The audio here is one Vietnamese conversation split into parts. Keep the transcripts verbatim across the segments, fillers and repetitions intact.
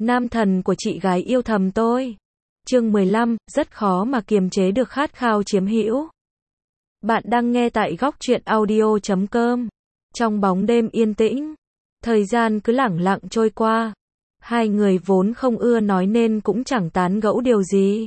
Nam thần của chị gái yêu thầm tôi. Chương mười lăm, rất khó mà kiềm chế được khát khao chiếm hữu. Bạn đang nghe tại góc truyện audio chấm com. Trong bóng đêm yên tĩnh, thời gian cứ lẳng lặng trôi qua. Hai người vốn không ưa nói nên cũng chẳng tán gẫu điều gì.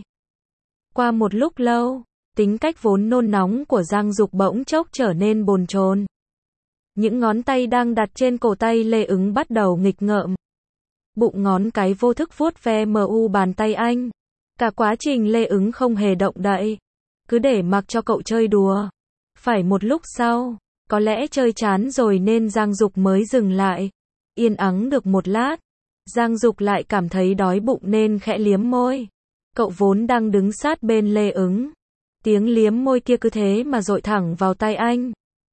Qua một lúc lâu, tính cách vốn nôn nóng của Giang Dục bỗng chốc trở nên bồn chồn. Những ngón tay đang đặt trên cổ tay Lê Ứng bắt đầu nghịch ngợm. Bụng ngón cái vô thức vuốt ve mu bàn tay anh. Cả quá trình Lê Ứng không hề động đậy, cứ để mặc cho cậu chơi đùa. Phải một lúc sau, có lẽ chơi chán rồi nên Giang Dục mới dừng lại. Yên ắng được một lát, Giang Dục lại cảm thấy đói bụng nên khẽ liếm môi. Cậu vốn đang đứng sát bên Lê Ứng. Tiếng liếm môi kia cứ thế mà dội thẳng vào tai anh.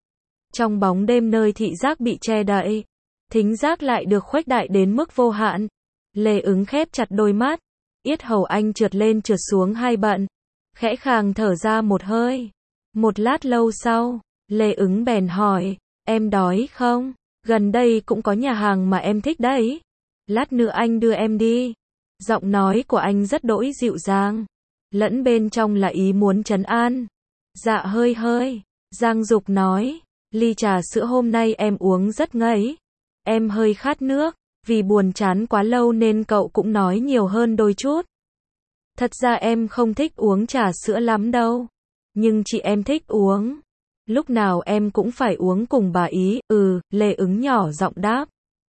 Trong bóng đêm nơi thị giác bị che đậy, thính giác lại được khuếch đại đến mức vô hạn. Lê Ứng khép chặt đôi mắt, yết hầu anh trượt lên trượt xuống hai bận, khẽ khàng thở ra một hơi. Một lát lâu sau, Lê Ứng bèn hỏi, em đói không? Gần đây cũng có nhà hàng mà em thích đấy. Lát nữa anh đưa em đi. Giọng nói của anh rất đỗi dịu dàng, lẫn bên trong là ý muốn trấn an. Dạ hơi hơi, Giang Dục nói, ly trà sữa hôm nay em uống rất ngấy. Em hơi khát nước, vì buồn chán quá lâu nên cậu cũng nói nhiều hơn đôi chút. Thật ra em không thích uống trà sữa lắm đâu, nhưng chị em thích uống. Lúc nào em cũng phải uống cùng bà ý. Ừ, Lê Ứng nhỏ giọng đáp.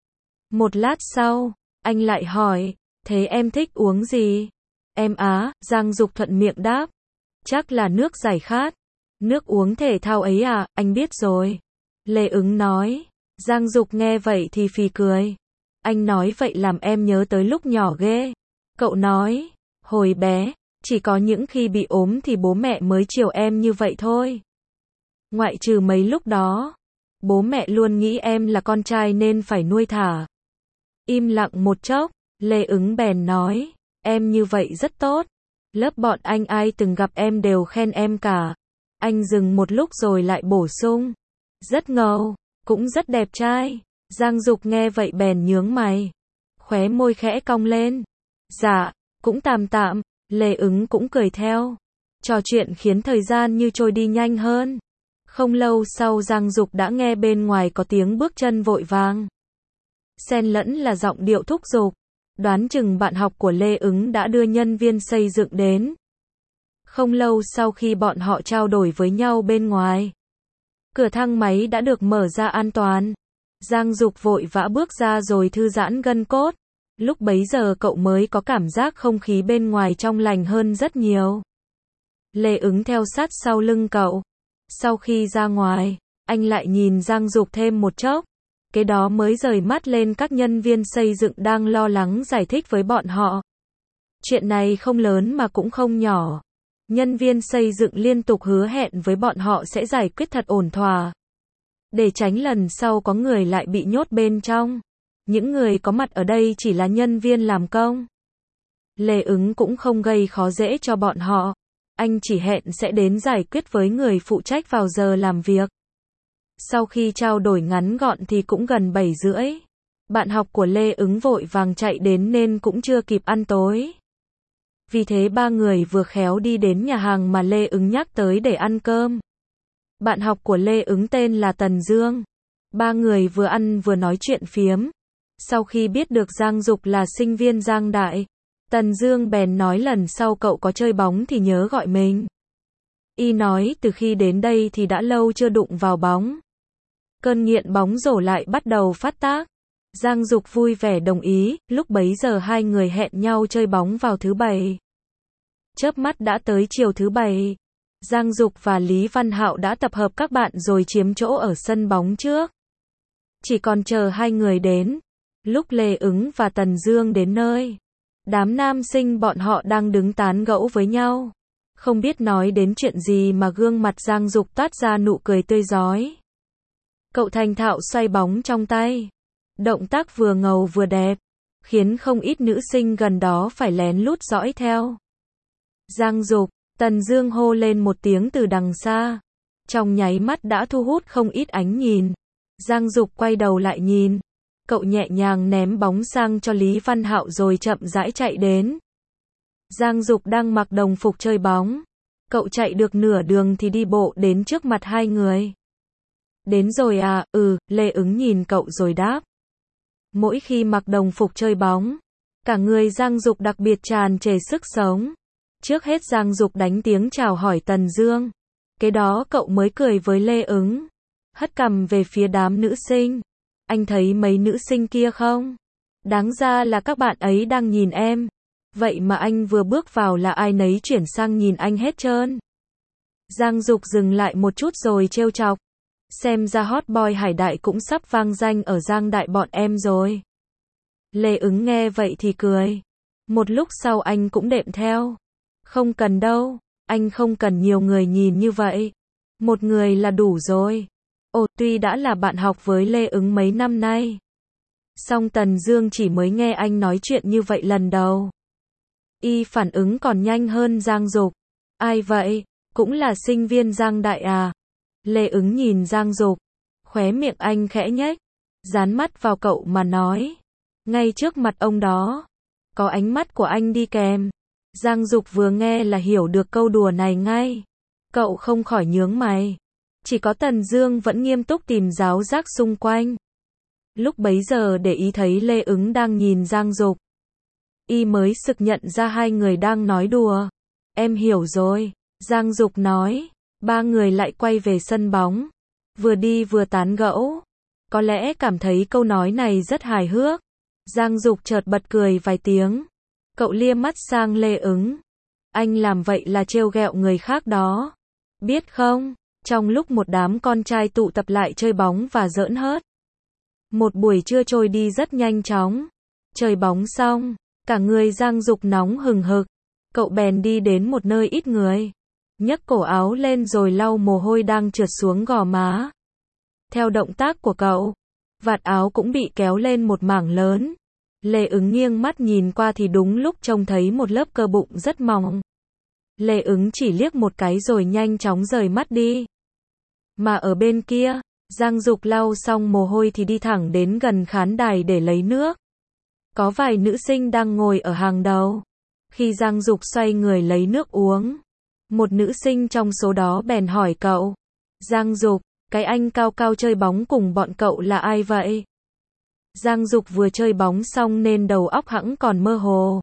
Một lát sau, anh lại hỏi, thế em thích uống gì? Em á, Giang Dục thuận miệng đáp. Chắc là nước giải khát. Nước uống thể thao ấy à, anh biết rồi. Lê Ứng nói. Giang Dục nghe vậy thì phì cười. Anh nói vậy làm em nhớ tới lúc nhỏ ghê. Cậu nói, hồi bé, chỉ có những khi bị ốm thì bố mẹ mới chiều em như vậy thôi. Ngoại trừ mấy lúc đó, bố mẹ luôn nghĩ em là con trai nên phải nuôi thả. Im lặng một chốc, Lê Ứng bèn nói, em như vậy rất tốt. Lớp bọn anh ai từng gặp em đều khen em cả. Anh dừng một lúc rồi lại bổ sung, rất ngầu, cũng rất đẹp trai. Giang Dục nghe vậy bèn nhướng mày, khóe môi khẽ cong lên. Dạ, cũng tạm tạm. Lê Ứng cũng cười theo. Trò chuyện khiến thời gian như trôi đi nhanh hơn. Không lâu sau Giang Dục đã nghe bên ngoài có tiếng bước chân vội vàng, xen lẫn là giọng điệu thúc giục. Đoán chừng bạn học của Lê Ứng đã đưa nhân viên xây dựng đến. Không lâu sau khi bọn họ trao đổi với nhau bên ngoài, cửa thang máy đã được mở ra an toàn. Giang Dục vội vã bước ra rồi thư giãn gân cốt. Lúc bấy giờ cậu mới có cảm giác không khí bên ngoài trong lành hơn rất nhiều. Lê Ứng theo sát sau lưng cậu. Sau khi ra ngoài, anh lại nhìn Giang Dục thêm một chốc. Kế đó mới rời mắt lên các nhân viên xây dựng đang lo lắng giải thích với bọn họ. Chuyện này không lớn mà cũng không nhỏ. Nhân viên xây dựng liên tục hứa hẹn với bọn họ sẽ giải quyết thật ổn thỏa, để tránh lần sau có người lại bị nhốt bên trong. Những người có mặt ở đây chỉ là nhân viên làm công. Lê Ứng cũng không gây khó dễ cho bọn họ. Anh chỉ hẹn sẽ đến giải quyết với người phụ trách vào giờ làm việc. Sau khi trao đổi ngắn gọn thì cũng gần bảy rưỡi. Bạn học của Lê Ứng vội vàng chạy đến nên cũng chưa kịp ăn tối. Vì thế ba người vừa khéo đi đến nhà hàng mà Lê Ứng nhắc tới để ăn cơm. Bạn học của Lê Ứng tên là Tần Dương. Ba người vừa ăn vừa nói chuyện phiếm. Sau khi biết được Giang Dục là sinh viên Giang Đại, Tần Dương bèn nói lần sau cậu có chơi bóng thì nhớ gọi mình. Y nói từ khi đến đây thì đã lâu chưa đụng vào bóng. Cơn nghiện bóng rổ lại bắt đầu phát tác. Giang Dục vui vẻ đồng ý. Lúc bấy giờ hai người hẹn nhau chơi bóng vào thứ bảy. Chớp mắt đã tới chiều thứ bảy. Giang Dục và Lý Văn Hạo đã tập hợp các bạn rồi chiếm chỗ ở sân bóng trước. Chỉ còn chờ hai người đến. Lúc Lê Ứng và Tần Dương đến nơi, đám nam sinh bọn họ đang đứng tán gẫu với nhau. Không biết nói đến chuyện gì mà gương mặt Giang Dục toát ra nụ cười tươi rói. Cậu thành thạo xoay bóng trong tay. Động tác vừa ngầu vừa đẹp, khiến không ít nữ sinh gần đó phải lén lút dõi theo. Giang Dục, Tần Dương hô lên một tiếng từ đằng xa. Trong nháy mắt đã thu hút không ít ánh nhìn. Giang Dục quay đầu lại nhìn. Cậu nhẹ nhàng ném bóng sang cho Lý Văn Hạo rồi chậm rãi chạy đến. Giang Dục đang mặc đồng phục chơi bóng. Cậu chạy được nửa đường thì đi bộ đến trước mặt hai người. Đến rồi à, ừ, Lê Ứng nhìn cậu rồi đáp. Mỗi khi mặc đồng phục chơi bóng, cả người Giang Dục đặc biệt tràn trề sức sống. Trước hết Giang Dục đánh tiếng chào hỏi Tần Dương. Kế đó cậu mới cười với Lê Ứng. Hất cằm về phía đám nữ sinh. Anh thấy mấy nữ sinh kia không? Đáng ra là các bạn ấy đang nhìn em. Vậy mà anh vừa bước vào là ai nấy chuyển sang nhìn anh hết trơn. Giang Dục dừng lại một chút rồi trêu chọc. Xem ra hot boy Hải Đại cũng sắp vang danh ở Giang Đại bọn em rồi. Lê Ứng nghe vậy thì cười. Một lúc sau anh cũng đệm theo. Không cần đâu, anh không cần nhiều người nhìn như vậy. Một người là đủ rồi. Ồ, tuy đã là bạn học với Lê Ứng mấy năm nay, song Tần Dương chỉ mới nghe anh nói chuyện như vậy lần đầu. Y phản ứng còn nhanh hơn Giang Dục. Ai vậy? Cũng là sinh viên Giang Đại à? Lê Ứng nhìn Giang Dục, khóe miệng anh khẽ nhếch, dán mắt vào cậu mà nói. Ngay trước mặt ông đó, có ánh mắt của anh đi kèm. Giang Dục vừa nghe là hiểu được câu đùa này ngay. Cậu không khỏi nhướng mày. Chỉ có Tần Dương vẫn nghiêm túc tìm giáo giác xung quanh. Lúc bấy giờ để ý thấy Lê Ứng đang nhìn Giang Dục, y mới sực nhận ra hai người đang nói đùa. Em hiểu rồi, Giang Dục nói. Ba người lại quay về sân bóng, vừa đi vừa tán gẫu. Có lẽ cảm thấy câu nói này rất hài hước, Giang Dục chợt bật cười vài tiếng. Cậu lia mắt sang Lê Ứng. Anh làm vậy là trêu ghẹo người khác đó. Biết không, trong lúc một đám con trai tụ tập lại chơi bóng và giỡn hớt, một buổi trưa trôi đi rất nhanh chóng. Chơi bóng xong, cả người Giang Dục nóng hừng hực. Cậu bèn đi đến một nơi ít người, nhấc cổ áo lên rồi lau mồ hôi đang trượt xuống gò má. Theo động tác của cậu, vạt áo cũng bị kéo lên một mảng lớn. Lê Ứng nghiêng mắt nhìn qua thì đúng lúc trông thấy một lớp cơ bụng rất mỏng. Lê Ứng chỉ liếc một cái rồi nhanh chóng rời mắt đi. Mà ở bên kia, Giang Dục lau xong mồ hôi thì đi thẳng đến gần khán đài để lấy nước. Có vài nữ sinh đang ngồi ở hàng đầu. Khi Giang Dục xoay người lấy nước uống, một nữ sinh trong số đó bèn hỏi cậu. Giang Dục, cái anh cao cao chơi bóng cùng bọn cậu là ai vậy? Giang Dục vừa chơi bóng xong nên đầu óc hẵng còn mơ hồ.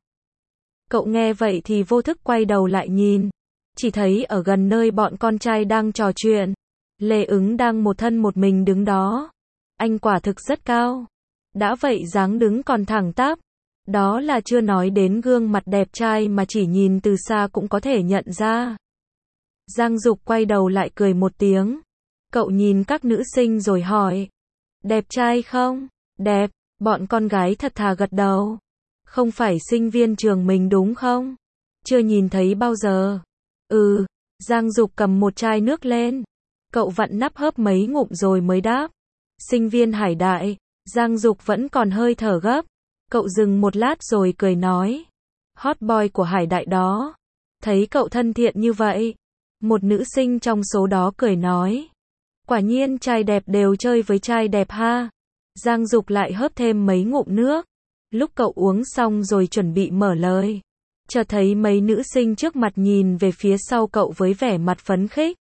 Cậu nghe vậy thì vô thức quay đầu lại nhìn. Chỉ thấy ở gần nơi bọn con trai đang trò chuyện, Lê Ứng đang một thân một mình đứng đó. Anh quả thực rất cao. Đã vậy dáng đứng còn thẳng tắp. Đó là chưa nói đến gương mặt đẹp trai mà chỉ nhìn từ xa cũng có thể nhận ra. Giang Dục quay đầu lại cười một tiếng. Cậu nhìn các nữ sinh rồi hỏi. Đẹp trai không? Đẹp, bọn con gái thật thà gật đầu. Không phải sinh viên trường mình đúng không? Chưa nhìn thấy bao giờ. Ừ, Giang Dục cầm một chai nước lên. Cậu vặn nắp hớp mấy ngụm rồi mới đáp. Sinh viên Hải Đại. Giang Dục vẫn còn hơi thở gấp. Cậu dừng một lát rồi cười nói. Hot boy của Hải Đại đó. Thấy cậu thân thiện như vậy. Một nữ sinh trong số đó cười nói. Quả nhiên trai đẹp đều chơi với trai đẹp ha. Giang Dục lại hớp thêm mấy ngụm nước. Lúc cậu uống xong rồi chuẩn bị mở lời, chợt thấy mấy nữ sinh trước mặt nhìn về phía sau cậu với vẻ mặt phấn khích.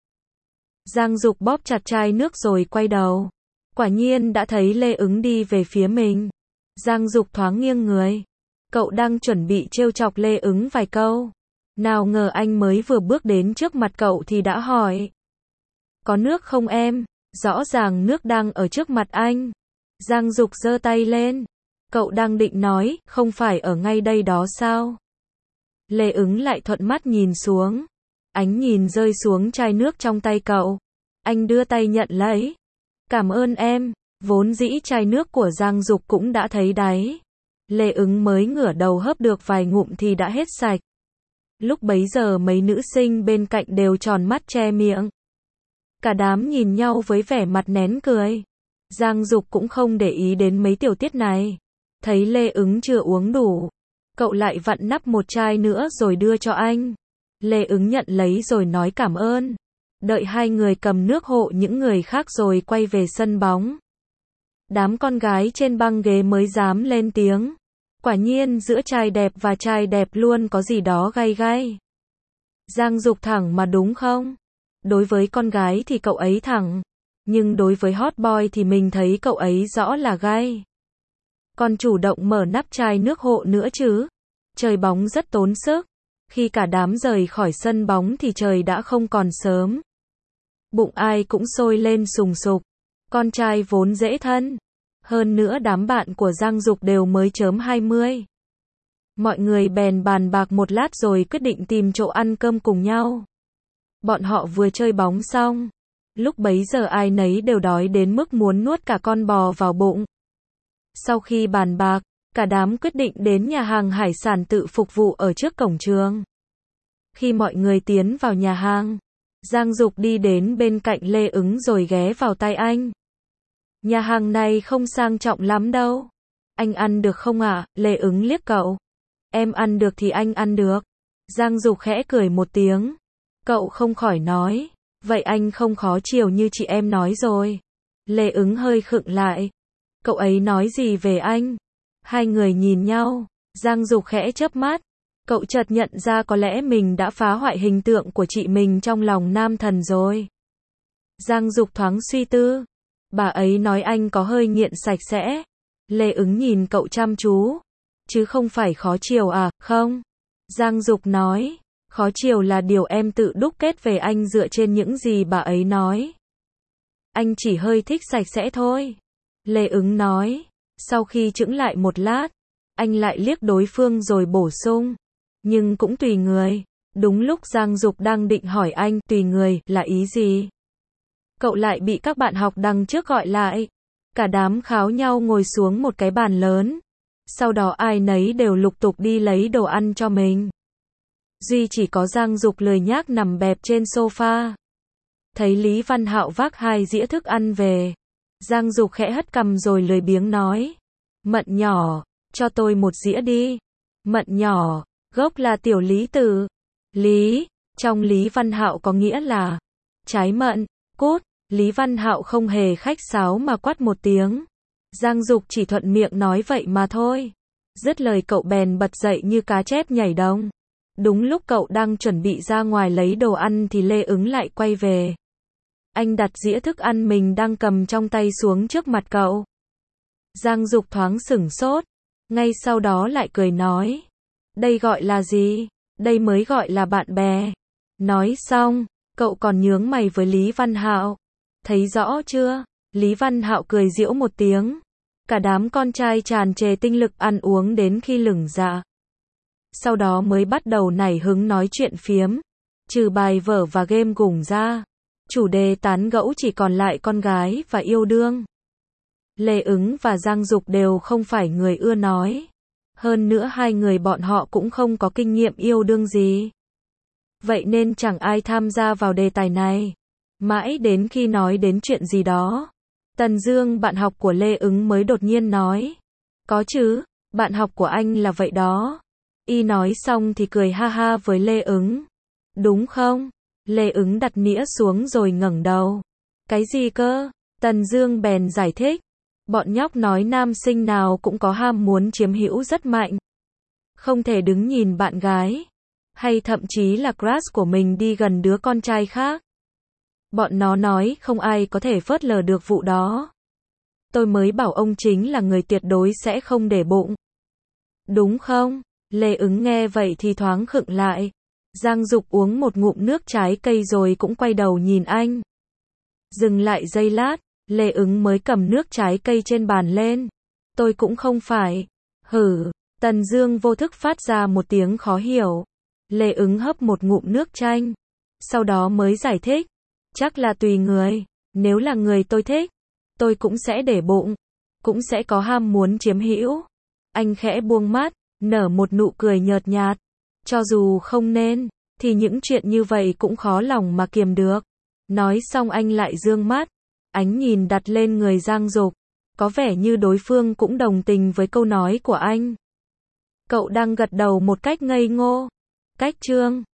Giang Dục bóp chặt chai nước rồi quay đầu. Quả nhiên đã thấy Lê Ứng đi về phía mình. Giang Dục thoáng nghiêng người. Cậu đang chuẩn bị trêu chọc Lê Ứng vài câu. Nào ngờ anh mới vừa bước đến trước mặt cậu thì đã hỏi. Có nước không em? Rõ ràng nước đang ở trước mặt anh. Giang Dục giơ tay lên. Cậu đang định nói, không phải ở ngay đây đó sao? Lê Ứng lại thuận mắt nhìn xuống. Ánh nhìn rơi xuống chai nước trong tay cậu. Anh đưa tay nhận lấy. Cảm ơn em. Vốn dĩ chai nước của Giang Dục cũng đã thấy đáy. Lê Ứng mới ngửa đầu hớp được vài ngụm thì đã hết sạch. Lúc bấy giờ mấy nữ sinh bên cạnh đều tròn mắt che miệng. Cả đám nhìn nhau với vẻ mặt nén cười. Giang Dục cũng không để ý đến mấy tiểu tiết này. Thấy Lê Ứng chưa uống đủ, cậu lại vặn nắp một chai nữa rồi đưa cho anh. Lê Ứng nhận lấy rồi nói cảm ơn. Đợi hai người cầm nước hộ những người khác rồi quay về sân bóng. Đám con gái trên băng ghế mới dám lên tiếng. Quả nhiên giữa trai đẹp và trai đẹp luôn có gì đó gay gay. Giang Dục thẳng mà đúng không? Đối với con gái thì cậu ấy thẳng. Nhưng đối với hot boy thì mình thấy cậu ấy rõ là gay. Còn chủ động mở nắp chai nước hộ nữa chứ. Chơi bóng rất tốn sức. Khi cả đám rời khỏi sân bóng thì trời đã không còn sớm. Bụng ai cũng sôi lên sùng sục. Con trai vốn dễ thân. Hơn nữa đám bạn của Giang Dục đều mới chớm hai mươi. Mọi người bèn bàn bạc một lát rồi quyết định tìm chỗ ăn cơm cùng nhau. Bọn họ vừa chơi bóng xong. Lúc bấy giờ ai nấy đều đói đến mức muốn nuốt cả con bò vào bụng. Sau khi bàn bạc, cả đám quyết định đến nhà hàng hải sản tự phục vụ ở trước cổng trường. Khi mọi người tiến vào nhà hàng, Giang Dục đi đến bên cạnh Lê Ứng rồi ghé vào tai anh. Nhà hàng này không sang trọng lắm đâu. Anh ăn được không ạ? À? Lê Ứng liếc cậu. Em ăn được thì anh ăn được. Giang Dục khẽ cười một tiếng. Cậu không khỏi nói. Vậy anh không khó chiều như chị em nói rồi. Lê Ứng hơi khựng lại. Cậu ấy nói gì về anh? Hai người nhìn nhau. Giang Dục khẽ chớp mắt. Cậu chợt nhận ra có lẽ mình đã phá hoại hình tượng của chị mình trong lòng nam thần rồi. Giang Dục thoáng suy tư. Bà ấy nói anh có hơi nghiện sạch sẽ. Lê Ứng nhìn cậu chăm chú. Chứ không phải khó chiều à, không? Giang Dục nói. Khó chiều là điều em tự đúc kết về anh dựa trên những gì bà ấy nói. Anh chỉ hơi thích sạch sẽ thôi. Lê Ứng nói. Sau khi chững lại một lát, anh lại liếc đối phương rồi bổ sung. Nhưng cũng tùy người. Đúng lúc Giang Dục đang định hỏi anh tùy người là ý gì? Cậu lại bị các bạn học đằng trước gọi lại. Cả đám kháo nhau ngồi xuống một cái bàn lớn. Sau đó ai nấy đều lục tục đi lấy đồ ăn cho mình. Duy chỉ có Giang Dục lười nhác nằm bẹp trên sofa. Thấy Lý Văn Hạo vác hai dĩa thức ăn về. Giang Dục khẽ hất cằm rồi lười biếng nói. Mận nhỏ, cho tôi một dĩa đi. Mận nhỏ, gốc là tiểu Lý Tử. Lý, trong Lý Văn Hạo có nghĩa là trái mận, cút. Lý Văn Hạo không hề khách sáo mà quát một tiếng. Giang Dục chỉ thuận miệng nói vậy mà thôi. Dứt lời cậu bèn bật dậy như cá chép nhảy đồng. Đúng lúc cậu đang chuẩn bị ra ngoài lấy đồ ăn thì Lê Ứng lại quay về. Anh đặt dĩa thức ăn mình đang cầm trong tay xuống trước mặt cậu. Giang Dục thoáng sửng sốt. Ngay sau đó lại cười nói. Đây gọi là gì? Đây mới gọi là bạn bè. Nói xong, cậu còn nhướng mày với Lý Văn Hạo. Thấy rõ chưa? Lý Văn Hạo cười giễu một tiếng. Cả đám con trai tràn trề tinh lực ăn uống đến khi lửng dạ. Sau đó mới bắt đầu nảy hứng nói chuyện phiếm. Trừ bài vở và game gủng ra, chủ đề tán gẫu chỉ còn lại con gái và yêu đương. Lê Ứng và Giang Dục đều không phải người ưa nói. Hơn nữa hai người bọn họ cũng không có kinh nghiệm yêu đương gì. Vậy nên chẳng ai tham gia vào đề tài này. Mãi đến khi nói đến chuyện gì đó, Tần Dương, bạn học của Lê Ứng mới đột nhiên nói. Có chứ, bạn học của anh là vậy đó. Y nói xong thì cười ha ha với Lê Ứng. Đúng không? Lê Ứng đặt nĩa xuống rồi ngẩng đầu. Cái gì cơ? Tần Dương bèn giải thích. Bọn nhóc nói nam sinh nào cũng có ham muốn chiếm hữu rất mạnh. Không thể đứng nhìn bạn gái, hay thậm chí là crush của mình đi gần đứa con trai khác. Bọn nó nói không ai có thể phớt lờ được vụ đó. Tôi mới bảo ông chính là người tuyệt đối sẽ không để bụng. Đúng không? Lê Ứng nghe vậy thì thoáng khựng lại. Giang Dục uống một ngụm nước trái cây rồi cũng quay đầu nhìn anh. Dừng lại giây lát, Lê Ứng mới cầm nước trái cây trên bàn lên. Tôi cũng không phải. Hử, Tần Dương vô thức phát ra một tiếng khó hiểu. Lê Ứng hấp một ngụm nước chanh. Sau đó mới giải thích. Chắc là tùy người. Nếu là người tôi thích, tôi cũng sẽ để bụng. Cũng sẽ có ham muốn chiếm hữu. Anh khẽ buông mắt, nở một nụ cười nhợt nhạt. Cho dù không nên, thì những chuyện như vậy cũng khó lòng mà kiềm được. Nói xong anh lại dương mắt. Ánh nhìn đặt lên người Giang Dục. Có vẻ như đối phương cũng đồng tình với câu nói của anh. Cậu đang gật đầu một cách ngây ngô. Cách chương